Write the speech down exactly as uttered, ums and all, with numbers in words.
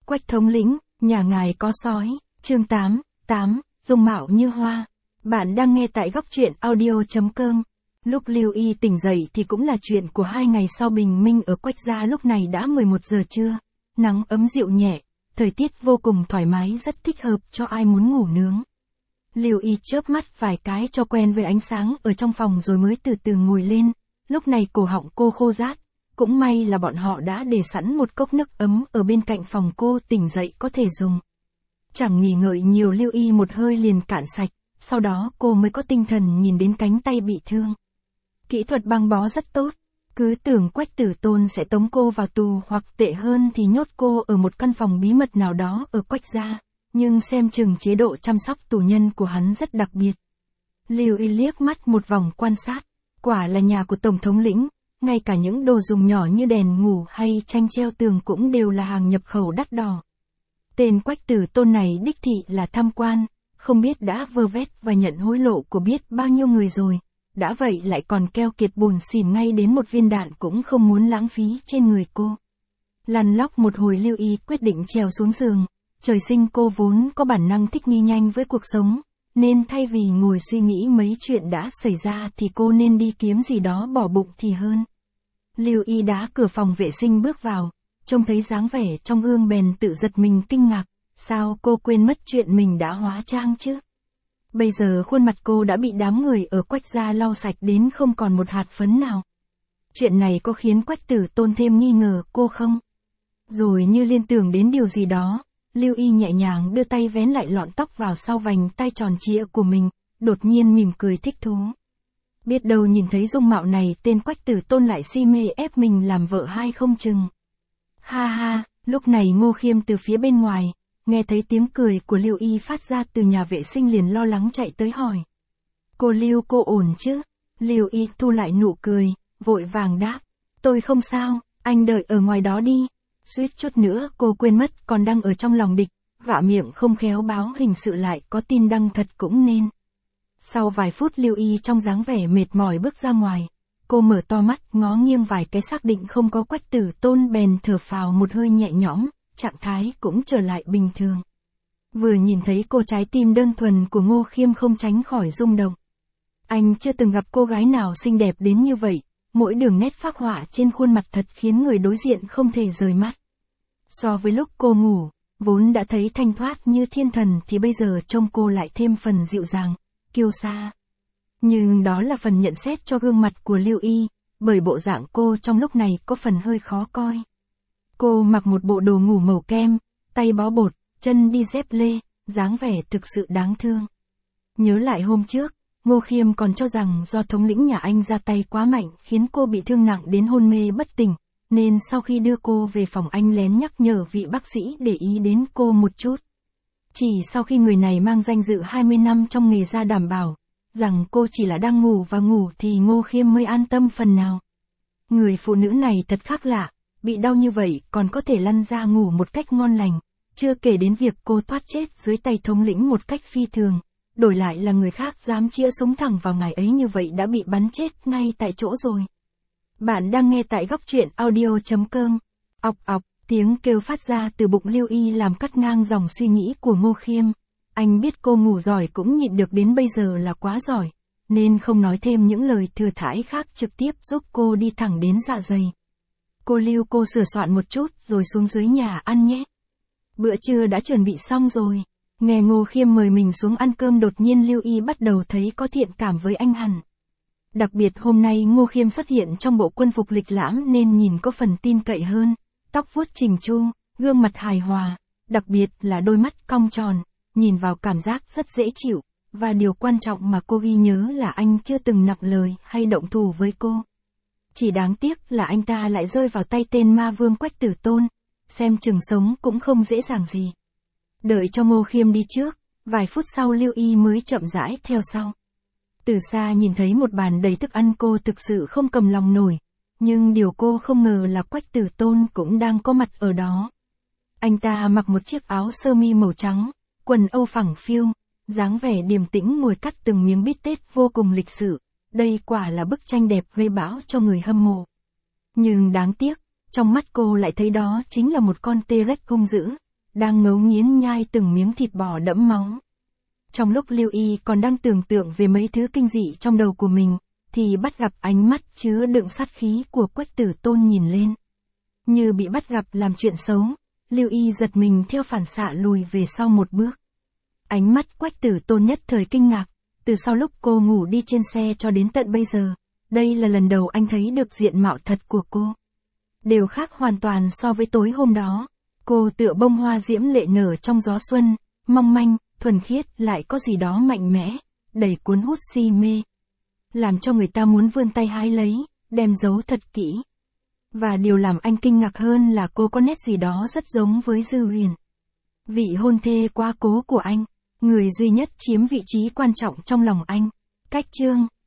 Quách thống lĩnh, nhà ngài có sói, chương tám, tám, dung mạo như hoa. Bạn đang nghe tại góc truyện audio chấm com. Lúc Lưu Y tỉnh dậy thì cũng là chuyện của hai ngày sau bình minh ở Quách gia. Lúc này đã mười một giờ trưa, nắng ấm dịu nhẹ, thời tiết vô cùng thoải mái, rất thích hợp cho ai muốn ngủ nướng. Lưu Y chớp mắt vài cái cho quen với ánh sáng ở trong phòng rồi mới từ từ ngồi lên. Lúc này cổ họng cô khô rát, cũng may là bọn họ đã để sẵn một cốc nước ấm ở bên cạnh phòng cô tỉnh dậy có thể dùng. Chẳng nghỉ ngợi nhiều, Lưu Y một hơi liền cạn sạch, sau đó cô mới có tinh thần nhìn đến cánh tay bị thương. Kỹ thuật băng bó rất tốt, cứ tưởng Quách Tử Tôn sẽ tống cô vào tù hoặc tệ hơn thì nhốt cô ở một căn phòng bí mật nào đó ở Quách gia, nhưng xem chừng chế độ chăm sóc tù nhân của hắn rất đặc biệt. Lưu Y liếc mắt một vòng quan sát, quả là nhà của Tổng thống lĩnh, ngay cả những đồ dùng nhỏ như đèn ngủ hay tranh treo tường cũng đều là hàng nhập khẩu đắt đỏ. Tên Quách Tử Tôn này đích thị là tham quan, không biết đã vơ vét và nhận hối lộ của biết bao nhiêu người rồi, đã vậy lại còn keo kiệt bùn xỉn ngay đến một viên đạn cũng không muốn lãng phí trên người cô. Lăn lóc một hồi, Lưu Y quyết định trèo xuống giường. Trời sinh cô vốn có bản năng thích nghi nhanh với cuộc sống, nên thay vì ngồi suy nghĩ mấy chuyện đã xảy ra thì cô nên đi kiếm gì đó bỏ bụng thì hơn. Lưu Y đá cửa phòng vệ sinh bước vào, trông thấy dáng vẻ trong gương bèn tự giật mình kinh ngạc, sao cô quên mất chuyện mình đã hóa trang chứ? Bây giờ khuôn mặt cô đã bị đám người ở Quách gia lau sạch đến không còn một hạt phấn nào. Chuyện này có khiến Quách Tử Tôn thêm nghi ngờ cô không? Rồi như liên tưởng đến điều gì đó, Lưu Y nhẹ nhàng đưa tay vén lại lọn tóc vào sau vành tay tròn trịa của mình, đột nhiên mỉm cười thích thú. Biết đâu nhìn thấy dung mạo này tên Quách Tử Tôn lại si mê ép mình làm vợ hay không chừng. Ha ha, lúc này Ngô Khiêm từ phía bên ngoài, nghe thấy tiếng cười của Lưu Y phát ra từ nhà vệ sinh liền lo lắng chạy tới hỏi. Cô Lưu, cô ổn chứ? Lưu Y thu lại nụ cười, vội vàng đáp. Tôi không sao, anh đợi ở ngoài đó đi. Suýt chút nữa cô quên mất còn đang ở trong lòng địch, vạ miệng không khéo báo hình sự lại có tin đăng thật cũng nên. Sau vài phút Lưu Y trong dáng vẻ mệt mỏi bước ra ngoài, cô mở to mắt ngó nghiêng vài cái xác định không có Quách Tử Tôn bèn thở phào một hơi nhẹ nhõm, trạng thái cũng trở lại bình thường. Vừa nhìn thấy cô, trái tim đơn thuần của Ngô Khiêm không tránh khỏi rung động. Anh chưa từng gặp cô gái nào xinh đẹp đến như vậy, mỗi đường nét phác họa trên khuôn mặt thật khiến người đối diện không thể rời mắt. So với lúc cô ngủ, vốn đã thấy thanh thoát như thiên thần thì bây giờ trông cô lại thêm phần dịu dàng, kiêu sa. Nhưng đó là phần nhận xét cho gương mặt của Lưu Y, bởi bộ dạng cô trong lúc này có phần hơi khó coi. Cô mặc một bộ đồ ngủ màu kem, tay bó bột, chân đi dép lê, dáng vẻ thực sự đáng thương. Nhớ lại hôm trước, Ngô Khiêm còn cho rằng do thống lĩnh nhà anh ra tay quá mạnh khiến cô bị thương nặng đến hôn mê bất tỉnh, nên sau khi đưa cô về phòng anh lén nhắc nhở vị bác sĩ để ý đến cô một chút. Chỉ sau khi người này mang danh dự hai mươi năm trong nghề ra đảm bảo rằng cô chỉ là đang ngủ và ngủ thì Ngô Khiêm mới an tâm phần nào. Người phụ nữ này thật khác lạ, bị đau như vậy còn có thể lăn ra ngủ một cách ngon lành, chưa kể đến việc cô thoát chết dưới tay thống lĩnh một cách phi thường. Đổi lại là người khác dám chĩa súng thẳng vào ngài ấy như vậy đã bị bắn chết ngay tại chỗ rồi. Bạn đang nghe tại góc truyện audio chấm com. Ọc ọc, tiếng kêu phát ra từ bụng Lưu Y làm cắt ngang dòng suy nghĩ của Ngô Khiêm. Anh biết cô ngủ giỏi cũng nhịn được đến bây giờ là quá giỏi, nên không nói thêm những lời thừa thãi khác, trực tiếp giúp cô đi thẳng đến dạ dày. Cô Lưu, cô sửa soạn một chút rồi xuống dưới nhà ăn nhé. Bữa trưa đã chuẩn bị xong rồi. Nghe Ngô Khiêm mời mình xuống ăn cơm, đột nhiên Lưu Y bắt đầu thấy có thiện cảm với anh hẳn. Đặc biệt hôm nay Ngô Khiêm xuất hiện trong bộ quân phục lịch lãm nên nhìn có phần tin cậy hơn, tóc vuốt chỉnh chu, gương mặt hài hòa, đặc biệt là đôi mắt cong tròn, nhìn vào cảm giác rất dễ chịu, và điều quan trọng mà cô ghi nhớ là anh chưa từng nặng lời hay động thủ với cô. Chỉ đáng tiếc là anh ta lại rơi vào tay tên ma vương Quách Tử Tôn, xem chừng sống cũng không dễ dàng gì. Đợi cho Ngô Khiêm đi trước, vài phút sau Lưu Y mới chậm rãi theo sau. Từ xa nhìn thấy một bàn đầy thức ăn cô thực sự không cầm lòng nổi, nhưng điều cô không ngờ là Quách Tử Tôn cũng đang có mặt ở đó. Anh ta mặc một chiếc áo sơ mi màu trắng, quần âu phẳng phiu, dáng vẻ điềm tĩnh ngồi cắt từng miếng bít tết vô cùng lịch sự. Đây quả là bức tranh đẹp gây bão cho người hâm mộ. Nhưng đáng tiếc, trong mắt cô lại thấy đó chính là một con T-Rex hung dữ, đang ngấu nghiến nhai từng miếng thịt bò đẫm máu. Trong lúc Lưu Y còn đang tưởng tượng về mấy thứ kinh dị trong đầu của mình, thì bắt gặp ánh mắt chứa đựng sát khí của Quách Tử Tôn nhìn lên. Như bị bắt gặp làm chuyện xấu, Lưu Y giật mình theo phản xạ lùi về sau một bước. Ánh mắt Quách Tử Tôn nhất thời kinh ngạc, từ sau lúc cô ngủ đi trên xe cho đến tận bây giờ, đây là lần đầu anh thấy được diện mạo thật của cô. Đều khác hoàn toàn so với tối hôm đó, cô tựa bông hoa diễm lệ nở trong gió xuân, mong manh, thuần khiết lại có gì đó mạnh mẽ, đầy cuốn hút si mê. Làm cho người ta muốn vươn tay hái lấy, đem giấu thật kỹ. Và điều làm anh kinh ngạc hơn là cô có nét gì đó rất giống với Dư Huyền. Vị hôn thê quá cố của anh, người duy nhất chiếm vị trí quan trọng trong lòng anh. Cách chương